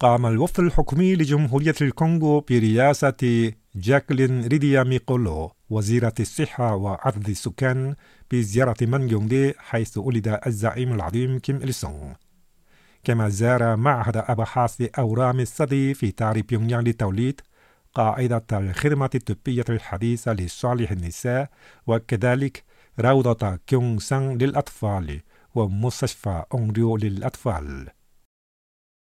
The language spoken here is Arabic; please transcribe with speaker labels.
Speaker 1: قام الوفد الحكومي لجمهورية الكونغو برئاسة جاكلين ريديا ميقولو وزيرة الصحة وعدد السكان بزيارة مانجيونغدي حيث ولد الزعيم العظيم كيم إل سونغ. كما زار معهد أبحاث أورام الثدي في تاريخ بيونغيانغ للتوليد، قاعدة الخدمة الطبية الحديثة لصالح النساء، وكذلك روضة كيونغ سان للأطفال ومستشفى أونغريو للأطفال.